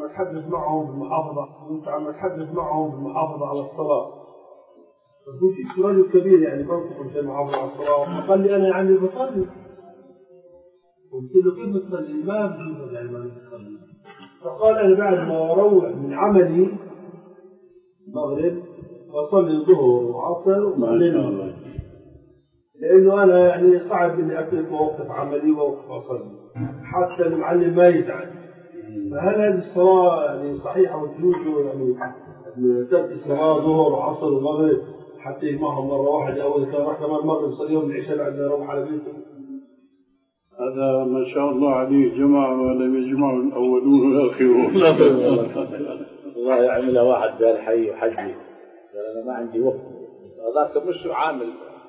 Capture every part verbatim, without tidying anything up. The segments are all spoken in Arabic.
عم أتحدث معهم بالمحافظة كنت عم أتحدث معهم بالمحافظة على الصلاة. فكنت رجل كبير يعني بنصح في المحافظة على الصلاة. قال لي أنا يعني بصلي. قلت له كيف بتصلي؟ ما بجوز يعني ما بتصلي. فقال أنا بعد ما أروح من عملي المغرب أصلي الظهر وعصر وبعدين لأنه أنا يعني صعب إني أترك وأوقف عملي وأوقف أصلي حتى المعلم ما يزعل. فهل هذه الصلاة يعني صحيحة وتجوز يعني ترك الصلاة ظهر وعصر ومغرب حتى يجمعهم مرة واحدة أو إذا كان راح كمان المغرب صلي يوم العشاء بعد ما يروح على بيته؟ هذا ما شاء الله عليه جمع ولم يجمعوا الأولون والآخرون. الله يعملها واحد دار حي وحجي قال أنا ما عندي وقت هذاك مش عامل.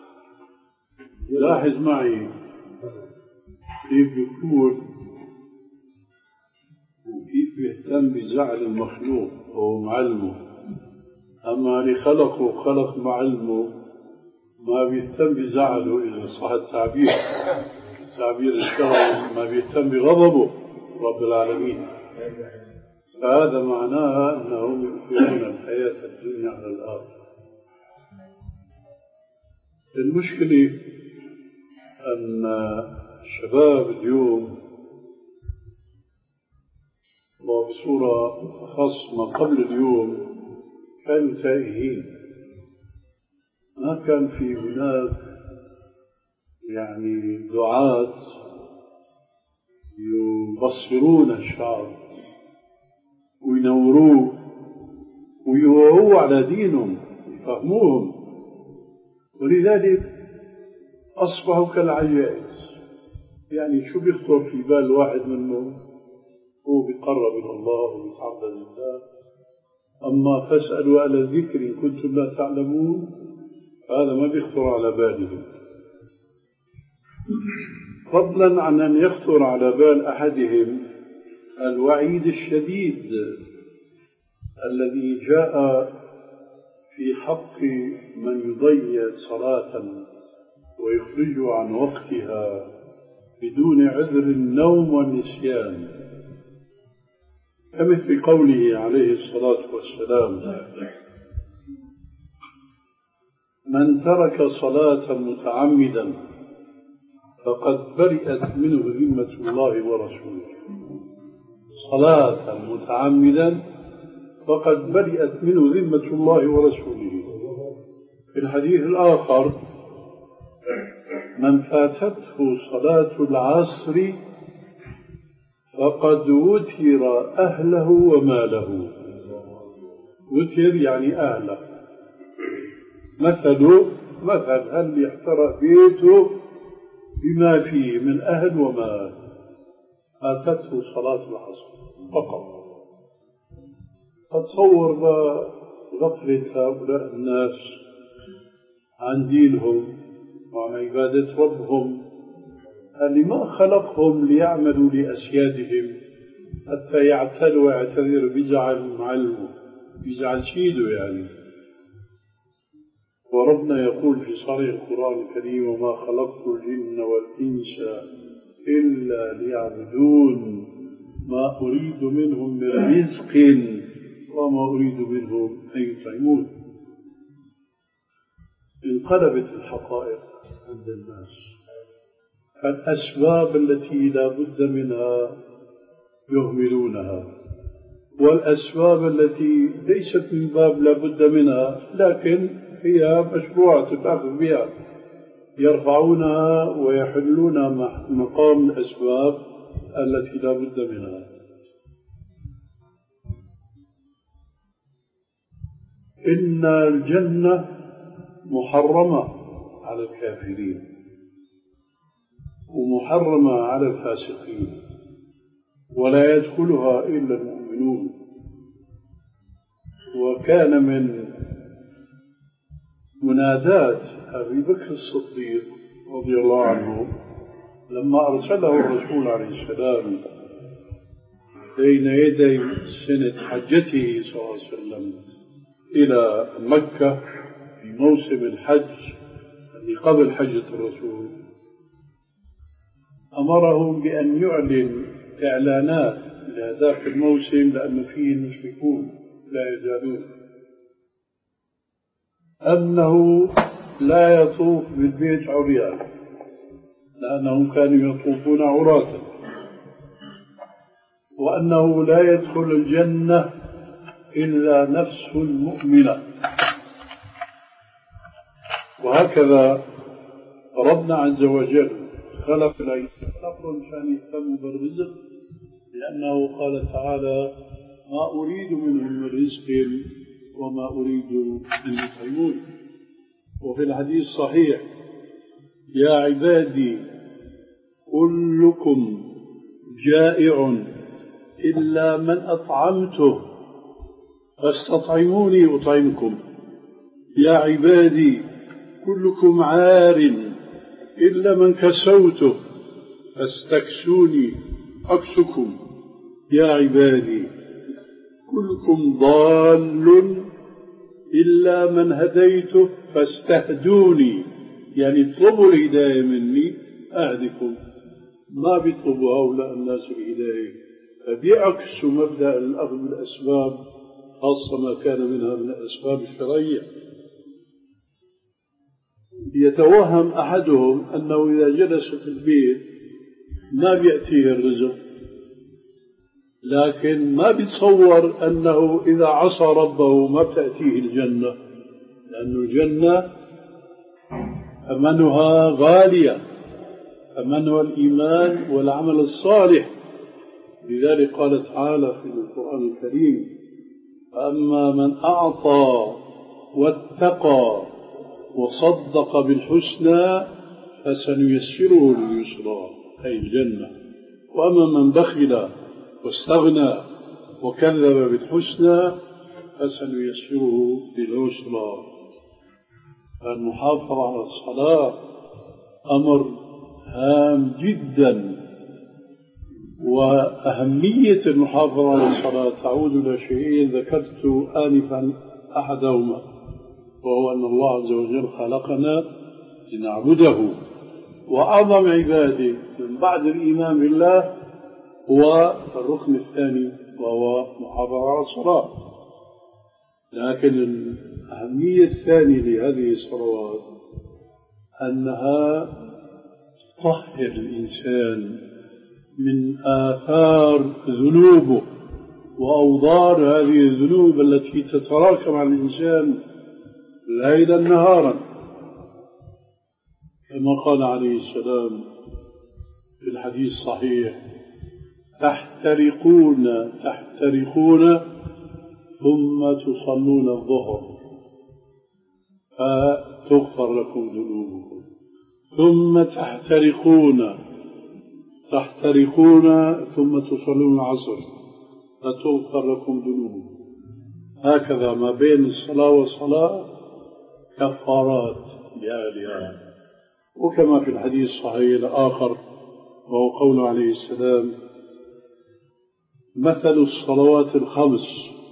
لاحظ معي كيف يكون وكيف يهتم بزعل المخلوق أو معلمه. أما اللي خلقه خلق معلمه ما بيهتم بزعله إذا صح التعبير تعبير الشرعي، ما بيهتم بغضبه رب العالمين. فهذا معناه أنهم يؤثرون الحياة الدنيا على الآخرة. المشكلة أن الشباب اليوم وبصورة خاصة ما قبل اليوم كانوا تائهين، ما كان في هناك يعني دعاة يبصرون الشعب وينوروه ويوعوه على دينهم يفهموهم، ولذلك أصبحوا كالعجائز. يعني شو بيخطر في بال واحد منهم؟ هو بيقرب إلى الله وبيتعبد لله. أما فاسألوا أهل الذكر إن كنتم لا تعلمون، هذا ما بيخطر على بالهم، فضلا عن أن يخطر على بال أحدهم الوعيد الشديد الذي جاء في حق من يضيع صلاة ويخرجه عن وقتها بدون عذر النوم والنسيان، كمثل قوله عليه الصلاة والسلام: من ترك صلاة متعمدا فقد برئت منه ذمة الله ورسوله. صلاة متعمدا فقد برئت منه ذمة الله ورسوله. في الحديث الآخر: من فاتته صلاة العصر فقد وتر أهله وماله. وتر يعني أهله، مثله مثل هل يحترق بيته بما فيه من أهل ومال، فاتته صلاة العصر فقط. فتصور غفلة هؤلاء الناس عن دينهم وعن عبادة ربهم اللي ما خلقهم ليعملوا لأسيادهم حتى يعتلوا ويعتذر بيزعل معلمه بيزعل سيده يعني. وربنا يقول في صريح القرآن الكريم: وما خلقت الجن والإنس إلا ليعبدون ما أريد منهم من رزق وما أريد منهم أن يطعمون. انقلبت الحقائق عند الناس. الأسباب التي لا بد منها يهملونها، والأسباب التي ليست من باب لا بد منها لكن هي مشروعة الأخذ بها يرفعونها ويحلون مقام الأسباب التي لا بد منها. إن الجنة محرمة على الكافرين ومحرمة على الفاسقين، ولا يدخلها إلا المؤمنون. وكان من منادات أبي بكر الصديق رضي الله عنه لما أرسله الرسول عليه السلام بين يدي سنة حجته صلى الله عليه وسلم إلى مكة في موسم الحج الذي قبل حجة الرسول، أمرهم بأن يعلن إعلانات لهذاك الموسم لأن فيه المشركون لا يزالون، أنه لا يطوف بالبيت عريان لأنهم كانوا يطوفون عراة، وأنه لا يدخل الجنة إلا نفس مؤمنة. وهكذا ربنا عز وجل خلق العباد عشان يهتموا بالرزق، لأنه قال تعالى ما أريد منهم من رزق وما أريد أن يطعمون. وفي الحديث صحيح يا عبادي كلكم جائع إلا من أطعمته فاستطعموني أطعمكم، يا عبادي كلكم عار إلا من كسوته فاستكسوني أكسكم، يا عبادي كلكم ضال إلا من هديته فاستهدوني، يعني اطلبوا الهداية مني أهدكم. ما بيطلبوا هؤلاء الناس الهداية، فبيعكسوا مبدأ الأخذ بالأسباب، خاصة ما كان منها من الأسباب الشرعية. يتوهم أحدهم أنه إذا جلس في البيت ما بيأتيه الرزق، لكن ما بيتصور أنه إذا عصى ربه ما بتأتيه الجنة، لأن الجنة ثمنها غالية، ثمنها الإيمان والعمل الصالح. لذلك قال تعالى في القرآن الكريم فأما من أعطى واتقى وصدق بالحسنى فسنيسره لليسرى أي الجنة، وأما من بخل واستغنى وكذب بالحسنى فسنيسره للعسرى. المحافظة على الصلاة أمر هام جدا، وأهمية المحافظة على الصلاة تعود إلى شيئين ذكرت آنفا أحدهما، وهو أن الله عز وجل خلقنا لنعبده، وأعظم عباده من بعد الإيمان بالله هو الركن الثاني وهو محافظة على الصلاة. لكن الأهمية الثانية لهذه الصلوات أنها تطهر الإنسان من آثار ذنوبه وأوضار هذه الذنوب التي تتراكم على الإنسان ليلا نهارا، كما قال عليه السلام في الحديث الصحيح تحترقون تحترقون ثم تصلون الظهر فتغفر لكم ذنوبكم، ثم تحترقون تحترقون ثم تصلون العصر فتغفر لكم ذنوبكم. هكذا ما بين الصلاة والصلاة كفارات لأهلها. وكما في الحديث الصحيح الآخر وهو قول عليه السلام مثل الصلوات الخمس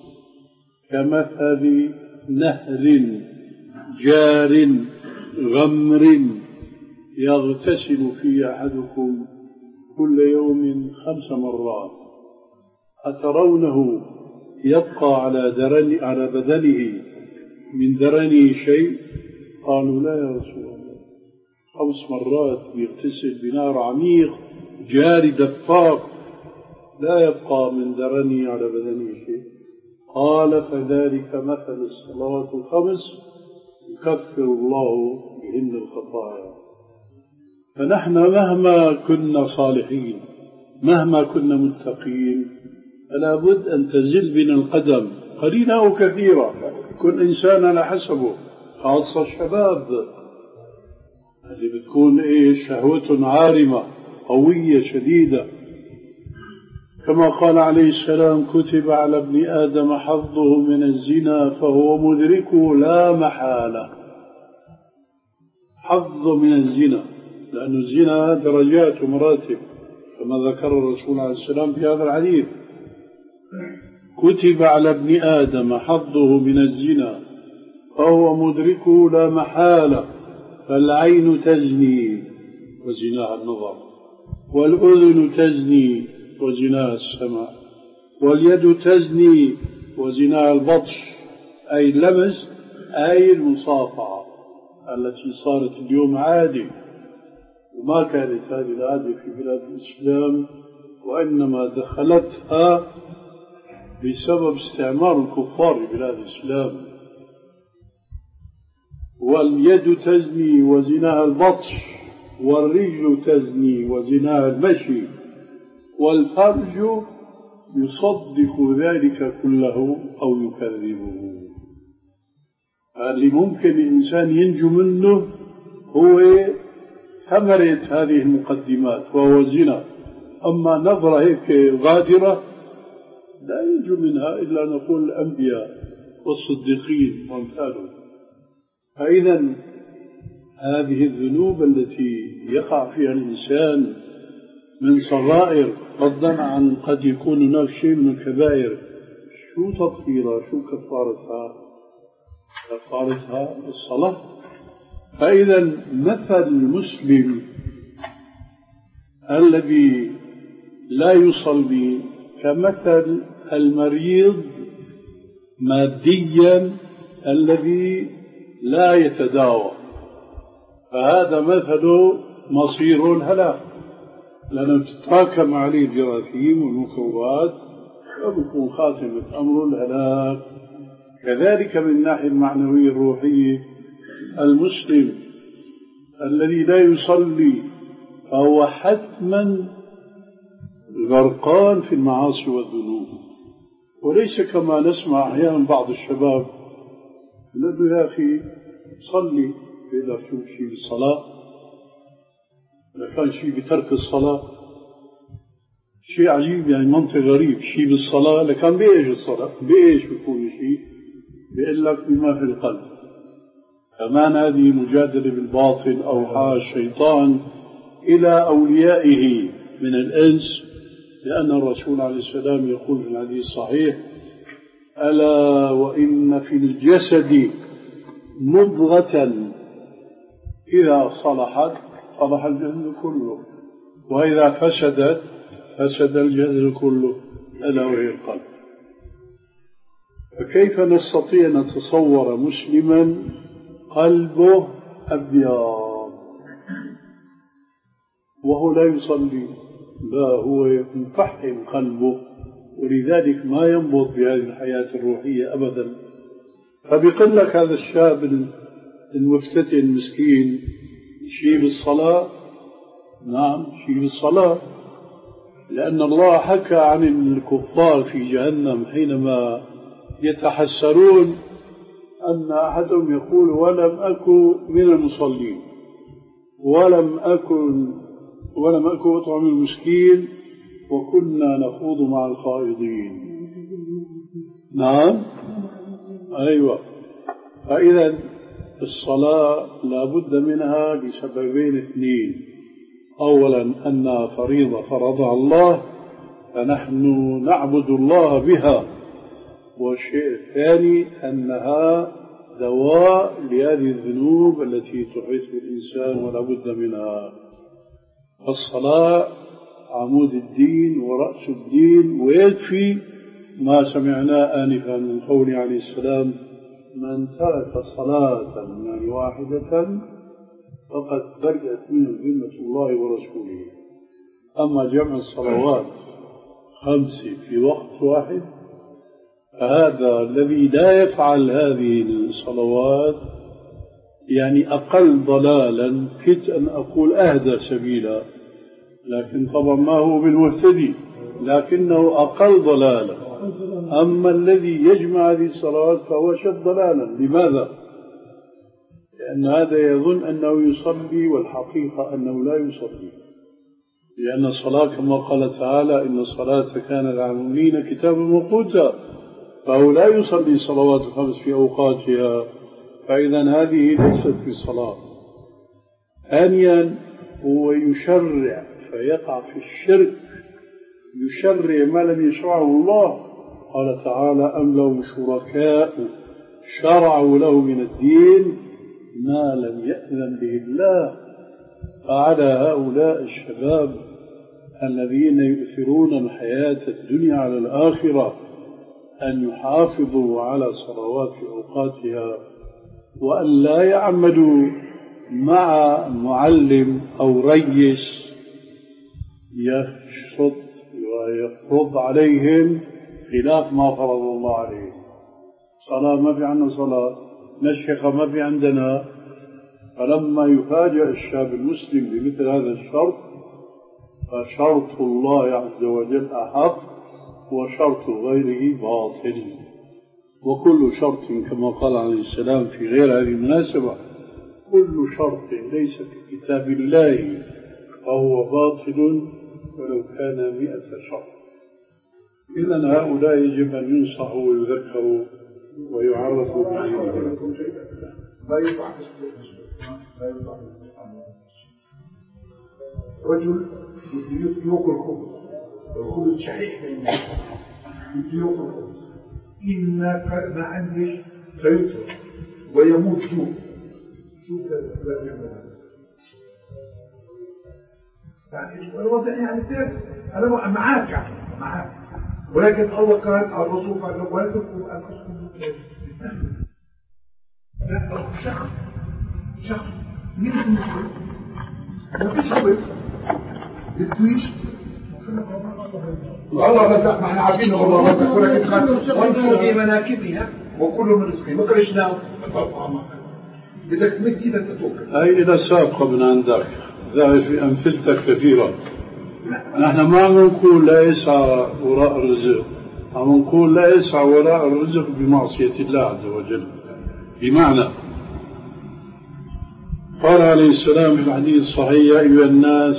كمثل نهر جار غمر يغتسل فيه أحدكم كل يوم خمس مرات أترونه يبقى على درن على بدنه من درنه شيء؟ قالوا لا يا رسول الله، خمس مرات يغتسل بنار عميق جاري دفاق لا يبقى من درنه على بدنه شيء. قال فذلك مثل الصلوات الخمس يكفر الله بهن الخطايا. فنحن مهما كنا صالحين مهما كنا متقين فلا بد أن تزل بنا القدم قليلا أو كثيرا، كل إنسان على حسبه، خاصة الشباب اللي بتكون إيه شهوة عارمة قوية شديدة. كما قال عليه السلام كتب على ابن آدم حظه من الزنا فهو مدركه لا محالة. حظ من الزنا، لأن الزنا درجات ومراتب كما ذكر الرسول عليه السلام في هذا الحديث كتب على ابن آدم حظه من الزنا فهو مدركه لا محالة. فالعين تزني وزناها النظر، والأذن تزني وزناها السمع، واليد تزني وزناها البطش أي اللمس أي المصافحة التي صارت اليوم عادة، وما كانت هذه العادة في بلاد الإسلام، وإنما دخلتها بسبب استعمار الكفار في بلاد الإسلام. واليد تزني وزناها البطش، والرجل تزني وزناها المشي، والفرج يصدق ذلك كله أو يكذبه. اللي ممكن الإنسان ينجو منه هو ثمرة هذه المقدمات وهو الزنا. أما نظرة هيك غادرة لا ينجو منها إلا نقول الأنبياء والصديقين وامثالهم. فإذا هذه الذنوب التي يقع فيها الإنسان من صغائر فضلا عن قد يكون هناك شيء من الكبائر، شو تطهيرها شو كفارتها؟ كفارتها الصلاة. فإذا مثل المسلم الذي لا يصلي كمثل المريض ماديا الذي لا يتداوى، فهذا مثل مصير الهلاك، لأنه تتراكم عليه الجراثيم والميكروبات وبكون خاتمة أمر الهلاك. كذلك من الناحية المعنوية الروحية المسلم الذي لا يصلي فهو حتما غرقان في المعاصي والذنوب، وليس كما نسمع أحيانا بعض الشباب يقول يا أخي صلي إذا شو شيء بالصلاة، إذا كان شيء بترك الصلاة شيء عجيب، يعني منطق غريب، شيء بالصلاة لكان بإيش الصلاة بإيش بيكون شيء بيقول لك بما في القلب. كمان هذه مجادلة بالباطل أوحى الشيطان إلى أوليائه من الإنس، لأن الرسول عليه السلام يقول في الحديث الصحيح: ألا وإن في الجسد مضغة إذا صلحت صلح الجسد كله، وإذا فسدت فسد الجسد كله، ألا وهي القلب. فكيف نستطيع أن نتصور مسلما قلبه أبيض وهو لا يصلي؟ لا، هو مفحم قلبه، ولذلك ما ينبض بهذه الحياة الروحية أبدا. فبيقول لك هذا الشاب المفتتن المسكين شيء بالصلاة، نعم شيء بالصلاة، لأن الله حكى عن الكفار في جهنم حينما يتحسرون أن أحدهم يقول: ولم أكن من المصلين، ولم أكن ولم أكن أطعم المسكين، وكنا نخوض مع الخائضين. نعم أيوة. فإذا الصلاة لا بد منها لسببين اثنين: أولا أنها فريضة فرضها الله فنحن نعبد الله بها، والشيء الثاني أنها دواء لهذه الذنوب التي تحيط بالإنسان ولا بد منها. الصلاة عمود الدين ورأس الدين، ويكفي ما سمعنا آنفا من قول عليه السلام: من ترك صلاة يعني واحدة فقد برئت منه ذمة الله ورسوله. أما جمع الصلوات خمس في وقت واحد فهذا الذي لا يفعل هذه الصلوات يعني أقل ضلالا، كنت أن أقول أهدى سبيلا، لكن طبعا ما هو بالمهتدي، لكنه أقل ضلالا. أما الذي يجمع هذه الصلوات فهو شد ضلالا. لماذا؟ لأن هذا يظن أنه يصلي والحقيقة أنه لا يصلي، لأن الصلاة كما قال تعالى: إن الصلاة كانت على المؤمنين كتابا موقوتا، فهو لا يصلي صلوات الخمس في أوقاتها، فإذا هذه ليست في الصلاة. ثانيا هو يشرع فيقع في الشرك، يشرع ما لم يشرعه الله. قال تعالى: أم لهم شركاء شرعوا له من الدين ما لم يأذن به الله. فعلى هؤلاء الشباب الذين يؤثرون الحياة الدنيا على الآخرة أن يحافظوا على صلوات أوقاتها، وأن لا يعمدوا مع معلم أو ريس يشط ويفرض عليهم خلاف ما فرض الله عليهم. صلاة ما في عندنا صلاة، مشيخة ما في عندنا. فلما يفاجأ الشاب المسلم بمثل هذا الشرط فشرط الله عز وجل أحق وشرط غيره باطل. وكل شرط كما قال عليه السلام في غير هذه المناسبة كل شرط ليس في كتاب الله فهو باطل ولو كان مئة شرط. إذن هؤلاء يجب أن ينصحوا ويذكروا ويعرفوا بعلمهم. لا يطع لا يطع رجل يأكل الخبز والخبز شحيح من الناس يأكل الخبز إلا ما عندش فيترك ويموت جوع. شو لا يعمل يعني الوضع يعني ثابت. أنا معاك يعني معاك، ولكن الله قال الرسول قال ولا تكونوا أنفسكم بالتهمة. لا شخص شخص من المسلم ما فيش خبز بالتويش الله رزق. ما احنا عارفين الله رزق، ولكن خاطر وانظروا في مناكبها وكل من رزقه ما كرشناه بدك تمد ايدك تتوكل. هاي إذا سابقة من عندك ذا في أمثلتك كثيرة. نحن ما عم نقول لا يسعى وراء الرزق، عم نقول لا يسعى وراء الرزق بمعصية الله عز وجل. بمعنى قال عليه السلام في الحديث الصحيح: يا أيها الناس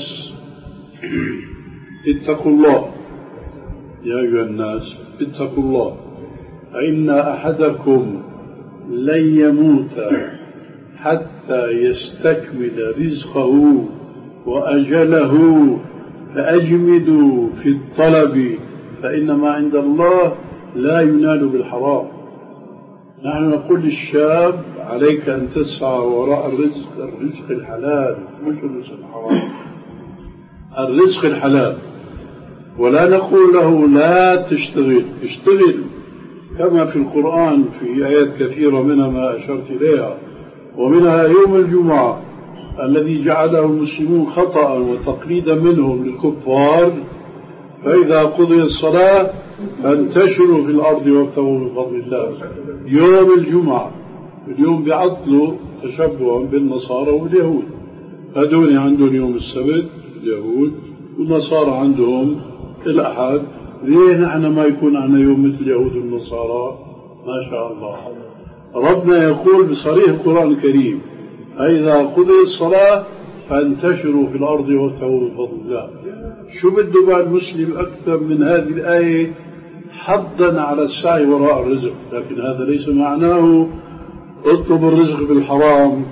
اتقوا الله، يا أيها الناس اتقوا الله فإن أحدكم لن يموت حتى يستكمل رزقه وأجله فأجمدوا في الطلب فإن ما عند الله لا ينال بالحرام. نحن نقول للشاب: عليك أن تسعى وراء الرزق، الرزق الحلال مش الرزق الحرام، الرزق الحلال. ولا نقول له لا تشتغل، اشتغل كما في القرآن في آيات كثيرة منها ما أشرت إليها، ومنها يوم الجمعة الذي جعله المسلمون خطأ وتقليدا منهم للكفار: فإذا قضي الصلاة فانتشروا في الأرض وابتغوا من فضل الله. يوم الجمعة اليوم بيعطلوا تشبها بالنصارى واليهود. هذول عندهم يوم السبت اليهود، والنصارى عندهم الأحد. ليه نحن ما يكون عنا يوم مثل اليهود والنصارى؟ ما شاء الله. ربنا يقول بصريح القرآن الكريم: فإذا قضي الصلاة فانتشروا في الأرض وابتغوا من فضل الله. شو بده بقى المسلم أكثر من هذه الآية حضا على السعي وراء الرزق؟ لكن هذا ليس معناه اطلب الرزق بالحرام،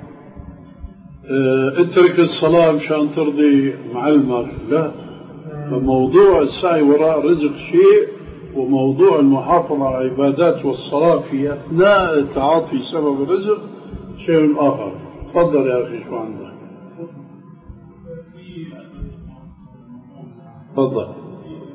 اه اترك الصلاة مشان ترضي معلمك. لا، فموضوع السعي وراء الرزق شيء، وموضوع المحافظة على العبادات والصلاة في أثناء تعاطي سبب الرزق شيء آخر. تفضل يا أخي، شو عندك؟ تفضل.